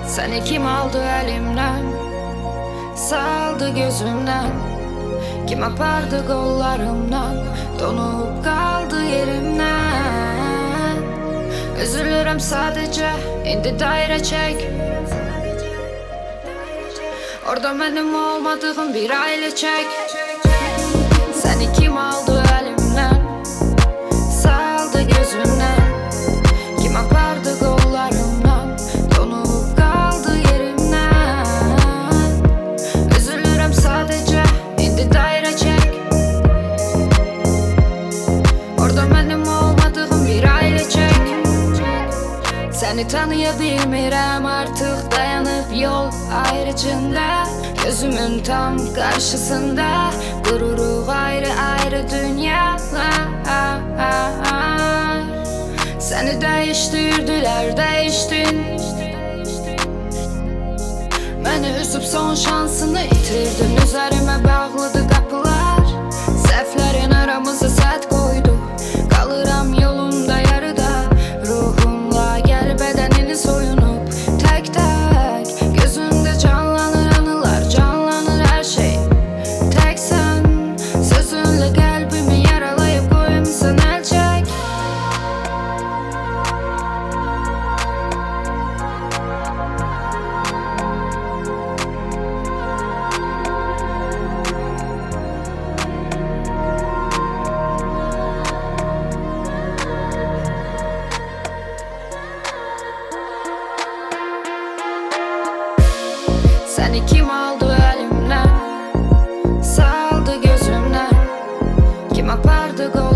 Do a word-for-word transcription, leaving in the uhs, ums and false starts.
Seni kim aldı elimden, saldı gözümden? Kim apardı kollarımdan, donup kaldı yerimden? Üzülürüm sadece, indi daire çek. Orada benim olmadığım bir aile çek. Seni kim aldı elimden, saldı gözümden? Kim apardı kollarımdan, donup kaldı yerimden? Üzülürüm sadece, indi daire çek. Orada benim olmadığım bir aile çek. Seni tanıyabilmirəm artık, dayanıp yol ayrıcında. Gözümün tam karşısında gururu ayrı ayrı dünyalar. Seni değiştirdiler, değiştin. Beni üzüp son şansını itirdin. Üzerime bağladı kapılar, səhvlərin aramızı sət koydu. Kalıram yolunda yarıda, ruhumla gel bedenini soyunup. Tek tek gözünde canlanır anılar, canlanır her şey. Tek sen, sözünle kalbimi yaralayıp koymuşsun el çek. Seni kim aldı elimden, saldı gözümden? Kim apardı